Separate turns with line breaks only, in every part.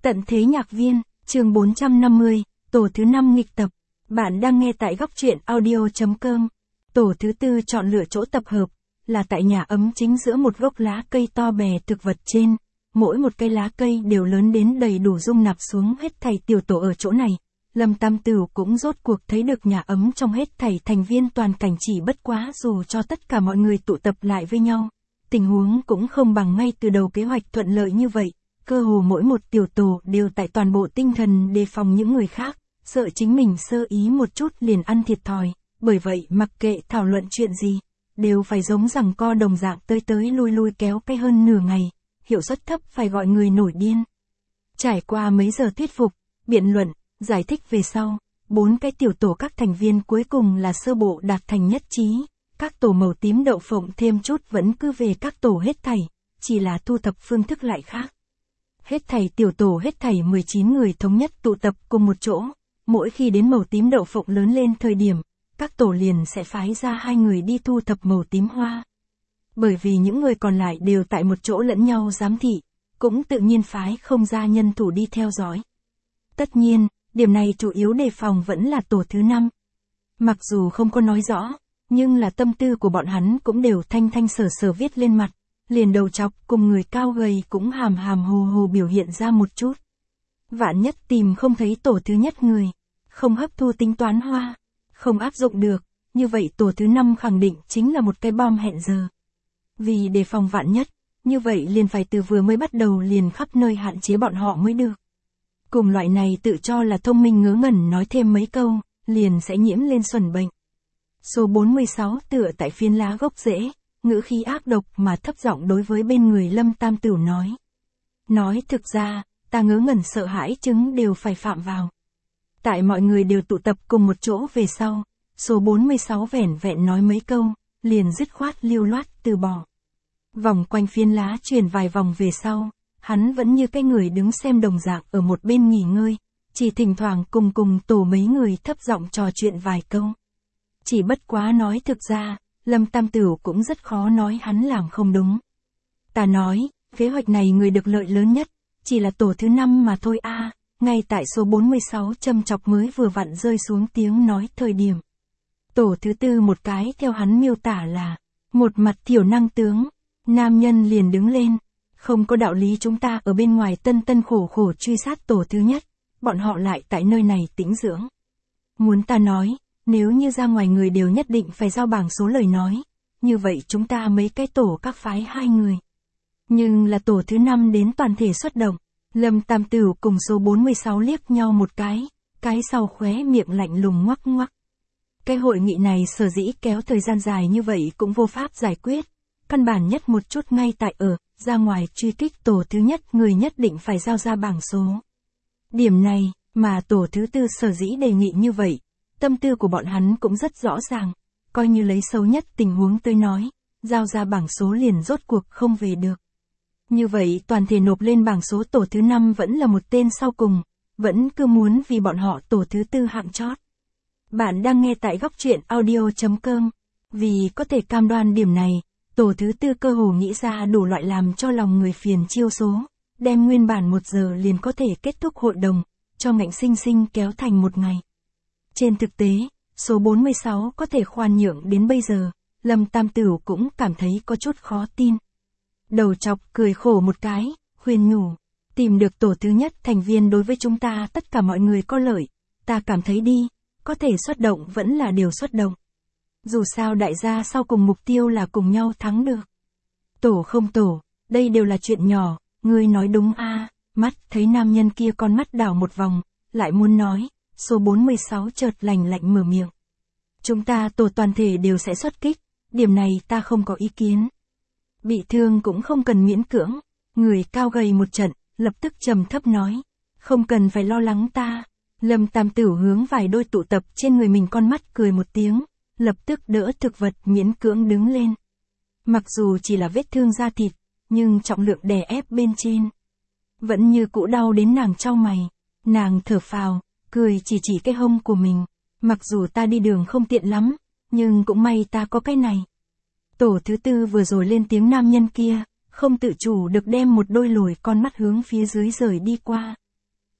Tận thế nhạc viên, chương 450, tổ thứ 5 nghịch tập. Bạn đang nghe tại góc truyện audio.com. Tổ thứ tư chọn lựa chỗ tập hợp, là tại nhà ấm chính giữa một gốc lá cây to bè thực vật trên. Mỗi một cây lá cây đều lớn đến đầy đủ dung nạp xuống hết thảy tiểu tổ ở chỗ này. Lâm Tam Tửu cũng rốt cuộc thấy được nhà ấm trong hết thảy thành viên toàn cảnh, chỉ bất quá dù cho tất cả mọi người tụ tập lại với nhau. Tình huống cũng không bằng ngay từ đầu kế hoạch thuận lợi như vậy. Cơ hồ mỗi một tiểu tổ đều tại toàn bộ tinh thần đề phòng những người khác, sợ chính mình sơ ý một chút liền ăn thiệt thòi, bởi vậy mặc kệ thảo luận chuyện gì, đều phải giống rằng co đồng dạng tới lui kéo cái hơn nửa ngày, hiệu suất thấp phải gọi người nổi điên. Trải qua mấy giờ thuyết phục, biện luận, giải thích về sau, 4 cái tiểu tổ các thành viên cuối cùng là sơ bộ đạt thành nhất trí, các tổ màu tím đậu phộng thêm chút vẫn cứ về các tổ hết thảy, chỉ là thu thập phương thức lại khác. Hết thảy tiểu tổ hết thảy 19 người thống nhất tụ tập cùng một chỗ, mỗi khi đến màu tím đậu phộng lớn lên thời điểm, các tổ liền sẽ phái ra 2 người đi thu thập màu tím hoa. Bởi vì những người còn lại đều tại một chỗ lẫn nhau giám thị, cũng tự nhiên phái không ra nhân thủ đi theo dõi. Tất nhiên, điểm này chủ yếu đề phòng vẫn là tổ thứ 5. Mặc dù không có nói rõ, nhưng là tâm tư của bọn hắn cũng đều thanh sở viết lên mặt. Liền đầu chọc cùng người cao gầy cũng hàm hồ biểu hiện ra một chút. Vạn nhất tìm không thấy tổ thứ nhất người, không hấp thu tính toán hoa, không áp dụng được, như vậy tổ thứ 5 khẳng định chính là một cái bom hẹn giờ. Vì đề phòng vạn nhất, như vậy liền phải từ vừa mới bắt đầu liền khắp nơi hạn chế bọn họ mới được. Cùng loại này tự cho là thông minh ngớ ngẩn nói thêm mấy câu, liền sẽ nhiễm lên xuẩn bệnh. Số 46 tựa tại phiến lá gốc rễ. Ngữ khí ác độc mà thấp giọng đối với bên người Lâm Tam Tửu nói. Nói thực ra, ta ngớ ngẩn sợ hãi chứng đều phải phạm vào. Tại mọi người đều tụ tập cùng một chỗ về sau, số 46 vẻn vẹn nói mấy câu, liền dứt khoát lưu loát từ bỏ. Vòng quanh phiến lá chuyển vài vòng về sau, hắn vẫn như cái người đứng xem đồng dạng ở một bên nghỉ ngơi, chỉ thỉnh thoảng cùng tổ mấy người thấp giọng trò chuyện vài câu. Chỉ bất quá nói thực ra, Lâm Tam Tửu cũng rất khó nói hắn làm không đúng. Ta nói, kế hoạch này người được lợi lớn nhất, chỉ là tổ thứ 5 mà thôi a. Ngay tại số 46 châm chọc mới vừa vặn rơi xuống tiếng nói thời điểm. Tổ thứ tư một cái theo hắn miêu tả là, một mặt thiểu năng tướng, nam nhân liền đứng lên, không có đạo lý chúng ta ở bên ngoài tân khổ truy sát tổ thứ nhất, bọn họ lại tại nơi này tĩnh dưỡng. Muốn ta nói, nếu như ra ngoài người đều nhất định phải giao bảng số lời nói, như vậy chúng ta mấy cái tổ các phái 2 người. Nhưng là tổ thứ 5 đến toàn thể xuất động, Lâm Tam Tửu cùng số 46 liếc nhau một cái sau khóe miệng lạnh lùng ngoắc. Cái hội nghị này sở dĩ kéo thời gian dài như vậy cũng vô pháp giải quyết, căn bản nhất một chút ngay tại ra ngoài truy kích tổ thứ nhất người nhất định phải giao ra bảng số. Điểm này, mà tổ thứ tư sở dĩ đề nghị như vậy. Tâm tư của bọn hắn cũng rất rõ ràng, coi như lấy xấu nhất tình huống tới nói, giao ra bảng số liền rốt cuộc không về được. Như vậy toàn thể nộp lên bảng số tổ thứ 5 vẫn là một tên sau cùng, vẫn cứ muốn vì bọn họ tổ thứ tư hạng chót. Bạn đang nghe tại góc truyện audio.com, vì có thể cam đoan điểm này, tổ thứ tư cơ hồ nghĩ ra đủ loại làm cho lòng người phiền chiêu số, đem nguyên bản 1 giờ liền có thể kết thúc hội đồng, cho ngạnh sinh kéo thành 1 ngày. Trên thực tế, số 46 có thể khoan nhượng đến bây giờ, Lâm Tam Tửu cũng cảm thấy có chút khó tin. Đầu chọc cười khổ một cái, khuyên nhủ, tìm được tổ thứ nhất thành viên đối với chúng ta tất cả mọi người có lợi, ta cảm thấy đi, có thể xuất động vẫn là điều xuất động. Dù sao đại gia sau cùng mục tiêu là cùng nhau thắng được. Tổ không tổ, đây đều là chuyện nhỏ, ngươi nói đúng a. Mắt thấy nam nhân kia con mắt đảo một vòng, lại muốn nói. Số 46 chợt lạnh mở miệng. Chúng ta tổ toàn thể đều sẽ xuất kích, điểm này ta không có ý kiến. Bị thương cũng không cần miễn cưỡng, người cao gầy một trận, lập tức trầm thấp nói. Không cần phải lo lắng ta. Lâm Tam Tửu hướng vài đôi tụ tập trên người mình con mắt cười một tiếng, lập tức đỡ thực vật miễn cưỡng đứng lên. Mặc dù chỉ là vết thương da thịt, nhưng trọng lượng đè ép bên trên. Vẫn như cũ đau đến nàng chau mày, nàng thở phào. Cười chỉ cái hông của mình, mặc dù ta đi đường không tiện lắm, nhưng cũng may ta có cái này. Tổ thứ tư vừa rồi lên tiếng nam nhân kia, không tự chủ được đem một đôi lồi con mắt hướng phía dưới rời đi qua,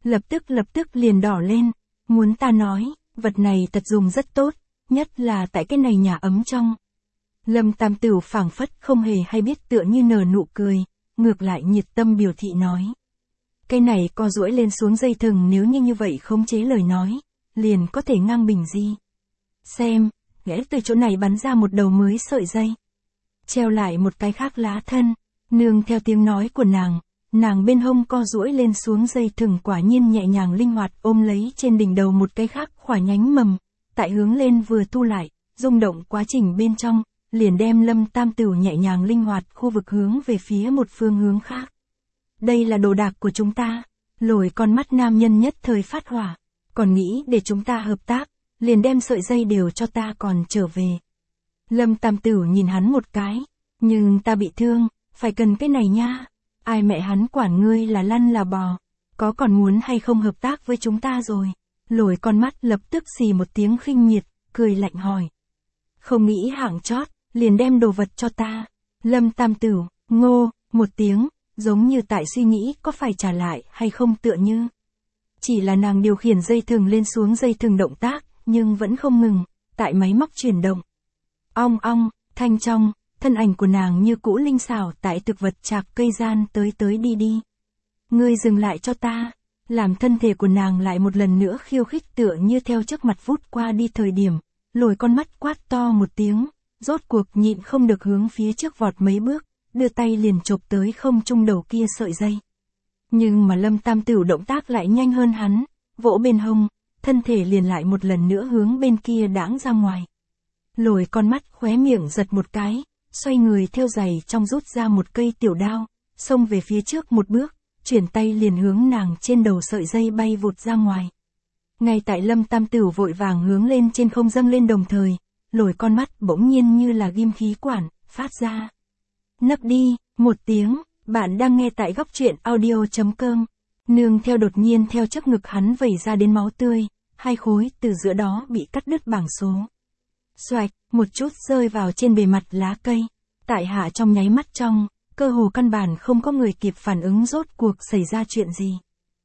lập tức liền đỏ lên, muốn ta nói, vật này thật dùng rất tốt, nhất là tại cái này nhà ấm trong. Lâm Tam Tửu phảng phất không hề hay biết tựa như nở nụ cười, ngược lại nhiệt tâm biểu thị nói. Cái này co duỗi lên xuống dây thừng nếu như vậy khống chế lời nói, liền có thể ngang bình di. Xem, ghẽ từ chỗ này bắn ra một đầu mới sợi dây. Treo lại một cái khác lá thân, nương theo tiếng nói của nàng bên hông co duỗi lên xuống dây thừng quả nhiên nhẹ nhàng linh hoạt ôm lấy trên đỉnh đầu một cái khác khỏa nhánh mầm, tại hướng lên vừa thu lại, rung động quá trình bên trong, liền đem Lâm Tam Tửu nhẹ nhàng linh hoạt khu vực hướng về phía một phương hướng khác. Đây là đồ đạc của chúng ta, lồi con mắt nam nhân nhất thời phát hỏa, còn nghĩ để chúng ta hợp tác, liền đem sợi dây đều cho ta còn trở về. Lâm Tam Tửu nhìn hắn một cái, nhưng ta bị thương, phải cần cái này nha, ai mẹ hắn quản ngươi là lăn là bò, có còn muốn hay không hợp tác với chúng ta rồi. Lồi con mắt lập tức xì một tiếng khinh miệt, cười lạnh hỏi. Không nghĩ hạng chót, liền đem đồ vật cho ta. Lâm Tam Tửu, ngô, một tiếng, giống như tại suy nghĩ có phải trả lại hay không tựa như. Chỉ là nàng điều khiển dây thừng lên xuống dây thừng động tác, nhưng vẫn không ngừng, tại máy móc chuyển động. Ong ong, thanh trong, thân ảnh của nàng như cũ linh xảo tại thực vật chạc cây gian tới đi đi. Ngươi dừng lại cho ta, làm thân thể của nàng lại một lần nữa khiêu khích tựa như theo trước mặt vút qua đi thời điểm, lồi con mắt quát to một tiếng, rốt cuộc nhịn không được hướng phía trước vọt mấy bước, đưa tay liền chộp tới không trung đầu kia sợi dây. Nhưng mà Lâm Tam Tửu động tác lại nhanh hơn hắn, vỗ bên hông, thân thể liền lại một lần nữa hướng bên kia đãng ra ngoài. Lồi con mắt khóe miệng giật một cái, xoay người theo giày trong rút ra một cây tiểu đao, xông về phía trước một bước, chuyển tay liền hướng nàng trên đầu sợi dây bay vụt ra ngoài. Ngay tại Lâm Tam Tửu vội vàng hướng lên trên không dâng lên đồng thời, lồi con mắt bỗng nhiên như là ghim khí quản, phát ra. Nấp đi, một tiếng, bạn đang nghe tại góc truyện audio.com. Nương theo đột nhiên theo trước ngực hắn vẩy ra đến máu tươi, hai khối từ giữa đó bị cắt đứt bảng số. Xoạch, một chút rơi vào trên bề mặt lá cây. Tại hạ trong nháy mắt trong, cơ hồ căn bản không có người kịp phản ứng rốt cuộc xảy ra chuyện gì.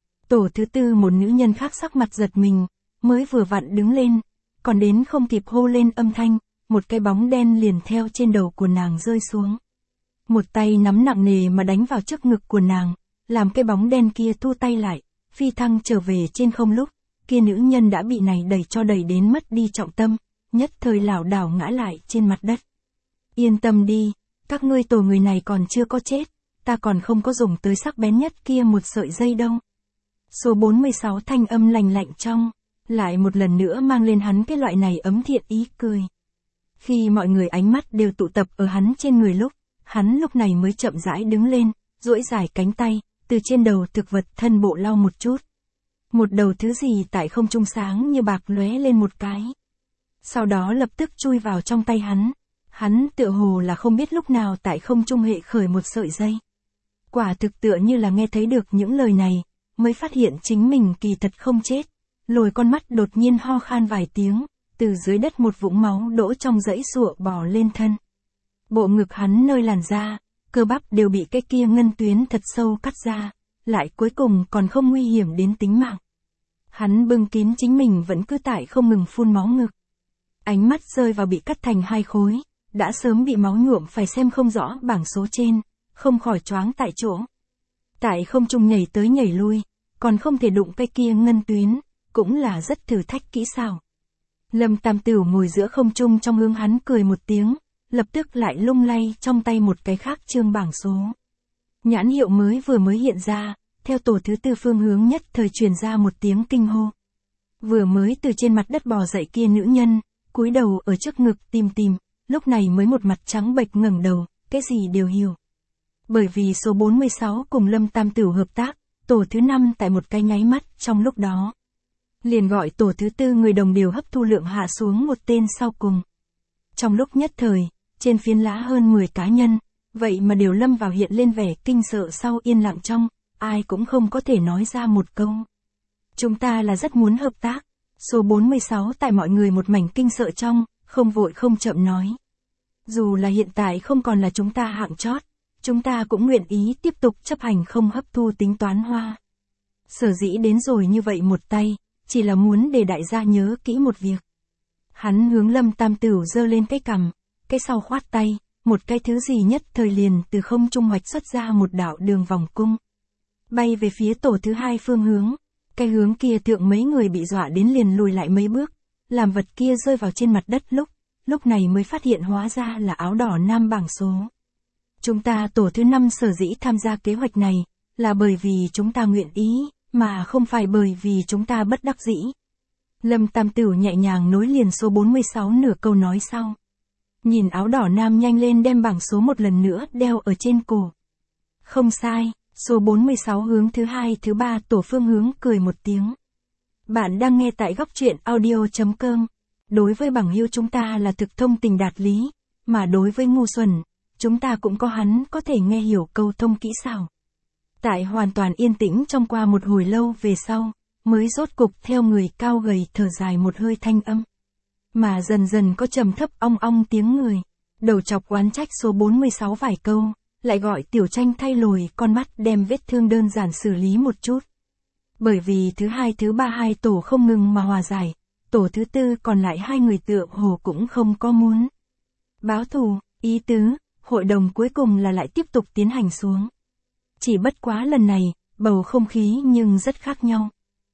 Tổ thứ tư một nữ nhân khác sắc mặt giật mình, mới vừa vặn đứng lên, còn đến không kịp hô lên âm thanh, một cái bóng đen liền theo trên đầu của nàng rơi xuống. Một tay nắm nặng nề mà đánh vào trước ngực của nàng, làm cái bóng đen kia thu tay lại, phi thăng trở về trên không lúc, kia nữ nhân đã bị này đẩy đến mất đi trọng tâm, nhất thời lảo đảo ngã lại trên mặt đất. Yên tâm đi, các ngươi tổ người này còn chưa có chết, ta còn không có dùng tới sắc bén nhất kia một sợi dây đâu. Số 46 thanh âm lành lạnh trong, lại một lần nữa mang lên hắn cái loại này ấm thiện ý cười. Khi mọi người ánh mắt đều tụ tập ở hắn trên người lúc, hắn lúc này mới chậm rãi đứng lên, duỗi dài cánh tay, từ trên đầu thực vật thân bộ lau một chút. Một đầu thứ gì tại không trung sáng như bạc lóe lên một cái. Sau đó lập tức chui vào trong tay hắn tựa hồ là không biết lúc nào tại không trung hệ khởi một sợi dây. Quả thực tựa như là nghe thấy được những lời này, mới phát hiện chính mình kỳ thật không chết. Lồi con mắt đột nhiên ho khan vài tiếng, từ dưới đất một vũng máu đỗ trong dãy sụa bò lên thân. Bộ ngực hắn nơi làn da, cơ bắp đều bị cái kia ngân tuyến thật sâu cắt ra, lại cuối cùng còn không nguy hiểm đến tính mạng. Hắn bưng kín chính mình vẫn cứ tại không ngừng phun máu ngực. Ánh mắt rơi vào bị cắt thành hai khối, đã sớm bị máu nhuộm phải xem không rõ bảng số trên, không khỏi choáng tại chỗ. Tại không trung nhảy tới nhảy lui, còn không thể đụng cái kia ngân tuyến, cũng là rất thử thách kỹ xảo. Lâm Tam Tửu ngồi giữa không trung trong hướng hắn cười một tiếng, lập tức lại lung lay trong tay một cái khác chương bảng số. Nhãn hiệu vừa mới hiện ra, theo tổ thứ tư phương hướng nhất thời truyền ra một tiếng kinh hô. Vừa mới từ trên mặt đất bò dậy kia nữ nhân, cúi đầu ở trước ngực tìm, lúc này mới một mặt trắng bệch ngẩng đầu, cái gì đều hiểu. Bởi vì số 46 cùng Lâm Tam Tửu hợp tác, tổ thứ 5 tại một cái nháy mắt trong lúc đó. Liền gọi tổ thứ tư người đồng điều hấp thu lượng hạ xuống một tên sau cùng. Trong lúc nhất thời, trên phiến lá hơn 10 cá nhân, vậy mà đều lâm vào hiện lên vẻ kinh sợ sau yên lặng trong, ai cũng không có thể nói ra một câu. Chúng ta là rất muốn hợp tác. Số 46 tại mọi người một mảnh kinh sợ trong, không vội không chậm nói. Dù là hiện tại không còn là chúng ta hạng chót, chúng ta cũng nguyện ý tiếp tục chấp hành không hấp thu tính toán hoa. Sở dĩ đến rồi như vậy một tay, chỉ là muốn để đại gia nhớ kỹ một việc. Hắn hướng Lâm Tam Tửu giơ lên cái cằm, cái sau khoát tay, một cái thứ gì nhất thời liền từ không trung hoạch xuất ra một đạo đường vòng cung. Bay về phía tổ thứ hai phương hướng, cái hướng kia thượng mấy người bị dọa đến liền lùi lại mấy bước, làm vật kia rơi vào trên mặt đất lúc này mới phát hiện hóa ra là áo đỏ nam bảng số. Chúng ta tổ thứ 5 sở dĩ tham gia kế hoạch này, là bởi vì chúng ta nguyện ý, mà không phải bởi vì chúng ta bất đắc dĩ. Lâm Tam Tửu nhẹ nhàng nối liền số 46 nửa câu nói sau. Nhìn áo đỏ nam nhanh lên đem bảng số một lần nữa đeo ở trên cổ. Không sai, số 46 hướng thứ 2 thứ 3 tổ phương hướng cười một tiếng. Bạn đang nghe tại góc truyện audio.com. Đối với bằng hữu chúng ta là thực thông tình đạt lý, mà đối với ngu xuẩn, chúng ta cũng có hắn có thể nghe hiểu câu thông kỹ xảo. Tại hoàn toàn yên tĩnh trong qua một hồi lâu về sau, mới rốt cục theo người cao gầy thở dài một hơi thanh âm. Mà dần dần có trầm thấp ong ong tiếng người, đầu chọc oán trách số 46 vài câu, lại gọi Tiểu Tranh thay lồi con mắt đem vết thương đơn giản xử lý một chút. Bởi vì thứ 2 thứ 3 hai tổ không ngừng mà hòa giải, tổ thứ 4 còn lại hai người tựa hồ cũng không có muốn báo thù, ý tứ, hội đồng cuối cùng là lại tiếp tục tiến hành xuống. Chỉ bất quá lần này, bầu không khí nhưng rất khác nhau.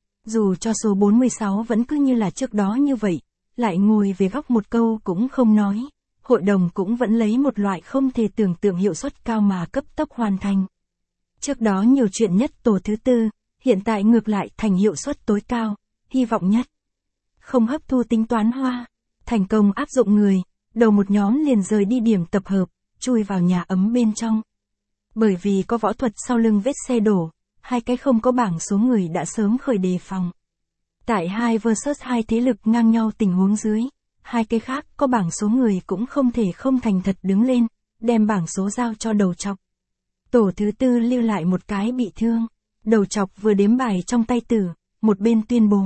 Dù cho số 46 vẫn cứ như là trước đó như vậy, lại ngồi về góc một câu cũng không nói, hội đồng cũng vẫn lấy một loại không thể tưởng tượng hiệu suất cao mà cấp tốc hoàn thành. Trước đó nhiều chuyện nhất tổ thứ 4, hiện tại ngược lại thành hiệu suất tối cao, hy vọng nhất. Không hấp thu tính toán hoa, thành công áp dụng người, đầu một nhóm liền rời đi điểm tập hợp, chui vào nhà ấm bên trong. Bởi vì có võ thuật sau lưng vết xe đổ, hai cái không có bảng số người đã sớm khởi đề phòng. Tại 2 vs 2 thế lực ngang nhau tình huống dưới, hai cái khác có bảng số người cũng không thể không thành thật đứng lên, đem bảng số giao cho đầu chọc. Tổ thứ 4 lưu lại một cái bị thương, đầu chọc vừa đếm bài trong tay tử, một bên tuyên bố.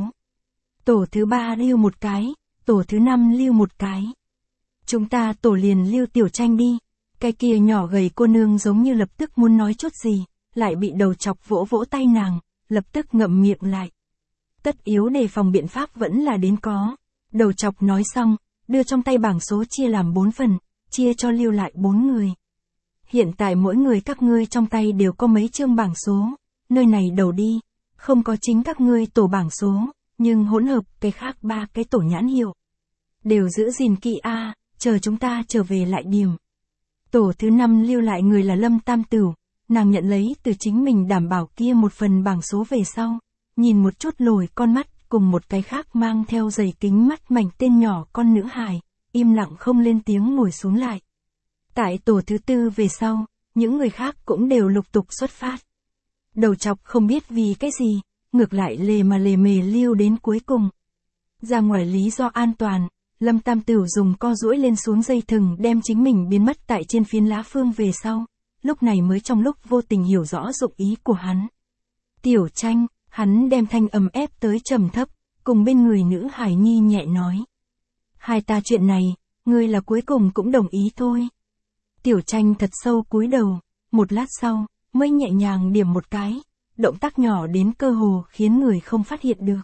Tổ thứ 3 lưu một cái, tổ thứ 5 lưu một cái. Chúng ta tổ liền lưu Tiểu Tranh đi. Cái kia nhỏ gầy cô nương giống như lập tức muốn nói chút gì, lại bị đầu chọc vỗ vỗ tay nàng, lập tức ngậm miệng lại. Tất yếu đề phòng biện pháp vẫn là đến có. Đầu chọc nói xong, đưa trong tay bảng số chia làm 4 phần, chia cho lưu lại 4 người. Hiện tại mỗi người các ngươi trong tay đều có mấy chương bảng số, nơi này đầu đi, không có chính các ngươi tổ bảng số, nhưng hỗn hợp cái khác 3 cái tổ nhãn hiệu. Đều giữ gìn kỹ a, chờ chúng ta trở về lại điểm. Tổ thứ 5 lưu lại người là Lâm Tam Tửu, nàng nhận lấy từ chính mình đảm bảo kia một phần bảng số về sau, nhìn một chút lồi con mắt cùng một cái khác mang theo giày kính mắt mảnh tên nhỏ con nữ hài, im lặng không lên tiếng ngồi xuống lại. Tại tổ thứ 4 về sau, những người khác cũng đều lục tục xuất phát. Đầu chọc không biết vì cái gì, ngược lại lề mề lưu đến cuối cùng. Ra ngoài lý do an toàn, Lâm Tam Tửu dùng co duỗi lên xuống dây thừng đem chính mình biến mất tại trên phiến lá phương về sau, lúc này mới trong lúc vô tình hiểu rõ dụng ý của hắn. Tiểu Tranh, hắn đem thanh âm ép tới trầm thấp, cùng bên người nữ hải nhi nhẹ nói. Hai ta chuyện này, ngươi là cuối cùng cũng đồng ý thôi. Tiểu Tranh thật sâu cúi đầu, một lát sau, mới nhẹ nhàng điểm một cái, động tác nhỏ đến cơ hồ khiến người không phát hiện được.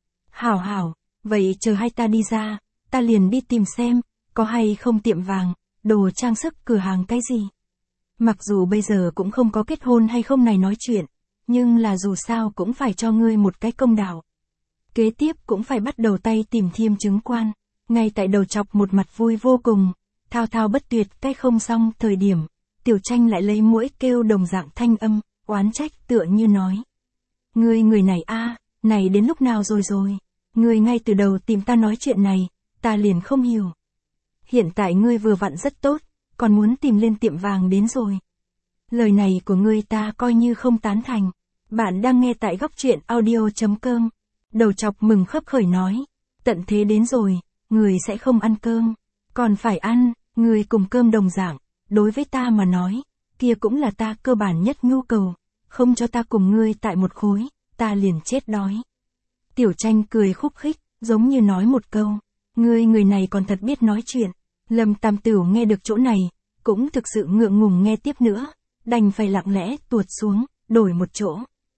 Hảo, vậy chờ hai ta đi ra, ta liền đi tìm xem, có hay không tiệm vàng, đồ trang sức cửa hàng cái gì. Mặc dù bây giờ cũng không có kết hôn hay không này nói chuyện, nhưng là dù sao cũng phải cho ngươi một cái công đạo. Kế tiếp cũng phải bắt đầu tay tìm thêm chứng quan, ngay tại đầu chọc một mặt vui vô cùng, thao thao bất tuyệt cái không xong thời điểm, Tiểu Tranh lại lấy mũi kêu đồng dạng thanh âm, oán trách tựa như nói. Người này này đến lúc nào rồi, ngươi ngay từ đầu tìm ta nói chuyện này, ta liền không hiểu. Hiện tại ngươi vừa vặn rất tốt, còn muốn tìm lên tiệm vàng đến rồi. Lời này của ngươi ta coi như không tán thành. Bạn đang nghe tại góc truyện audio.com. Đầu chọc mừng khấp khởi nói. Tận thế đến rồi, người sẽ không ăn cơm. Còn phải ăn, người cùng cơm đồng dạng. Đối với ta mà nói, kia cũng là ta cơ bản nhất nhu cầu. Không cho ta cùng ngươi tại một khối, ta liền chết đói. Tiểu Tranh cười khúc khích, giống như nói một câu. Người này còn thật biết nói chuyện. Lâm Tam Tửu nghe được chỗ này, cũng thực sự ngượng ngùng nghe tiếp nữa, đành phải lặng lẽ tuột xuống, đổi một chỗ.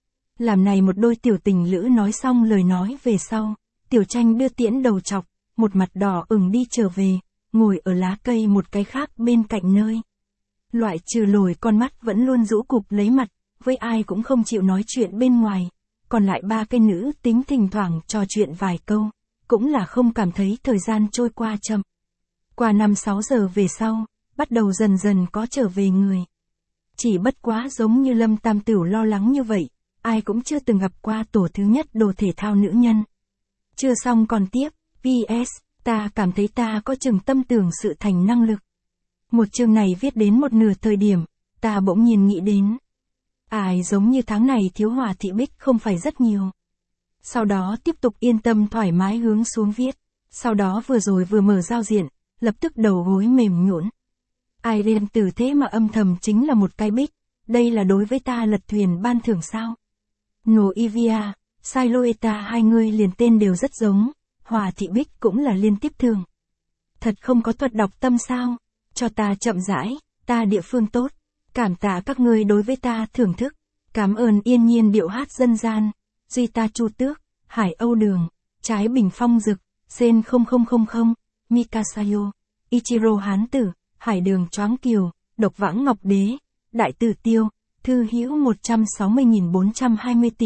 Làm này một đôi tiểu tình lữ nói xong lời nói về sau, Tiểu Tranh đưa tiễn đầu chọc, một mặt đỏ ửng đi trở về, ngồi ở lá cây một cái khác bên cạnh nơi. Loại trừ lồi con mắt vẫn luôn rũ cụp lấy mặt, với ai cũng không chịu nói chuyện bên ngoài, còn lại ba cái nữ tính thỉnh thoảng trò chuyện vài câu, cũng là không cảm thấy thời gian trôi qua chậm. Qua 5-6 giờ về sau, bắt đầu dần dần có trở về người. Chỉ bất quá giống như Lâm Tam Tửu lo lắng như vậy, ai cũng chưa từng gặp qua tổ thứ nhất đồ thể thao nữ nhân. Chưa xong còn tiếp, PS, ta cảm thấy ta có chừng tâm tưởng sự thành năng lực. Một chương này viết đến một nửa thời điểm, ta bỗng nhiên nghĩ đến. Ai giống như tháng này thiếu Hòa Thị Bích không phải rất nhiều. Sau đó tiếp tục yên tâm thoải mái hướng xuống viết. Sau đó vừa rồi vừa mở giao diện, lập tức đầu gối mềm nhũn. Ai lên từ thế mà âm thầm chính là một cái Bích. Đây là đối với ta lật thuyền ban thưởng sao? Noivia, Siloeta hai người liền tên đều rất giống. Hòa Thị Bích cũng là liên tiếp thường. Thật không có thuật đọc tâm sao? Cho ta chậm rãi, ta địa phương tốt. Cảm tạ các ngươi đối với ta thưởng thức. Cảm ơn yên nhiên điệu hát dân gian. Duy ta Chu Tước, Hải Âu Đường, Trái Bình Phong Dực, Sen 0000, Mikasayo, Ichiro Hán Tử, Hải Đường Choáng Kiều, Độc Vãng Ngọc Đế, Đại Tử Tiêu, Thư Hữu 160.420 tỷ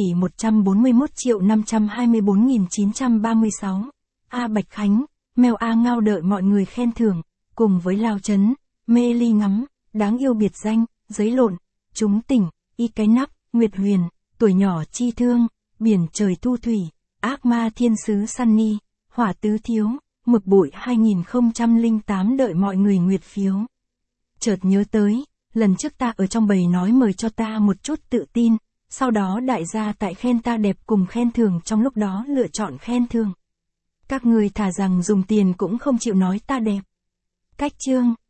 141.524.936, A Bạch Khánh, Mèo A Ngao đợi mọi người khen thưởng, cùng với Lao Chấn, Mê Ly Ngắm, Đáng Yêu Biệt Danh, Giấy Lộn, Chúng Tỉnh, Y Cái Nắp, Nguyệt Huyền, Tuổi Nhỏ Chi Thương, Biển Trời Thu Thủy, Ác Ma Thiên Sứ Sunny, Hỏa Tứ Thiếu, Mực Bụi 2008 đợi mọi người nguyệt phiếu. Chợt nhớ tới, lần trước ta ở trong bầy nói mời cho ta một chút tự tin, sau đó đại gia tại khen ta đẹp cùng khen thưởng trong lúc đó lựa chọn khen thưởng. Các người thà rằng dùng tiền cũng không chịu nói ta đẹp. Cách chương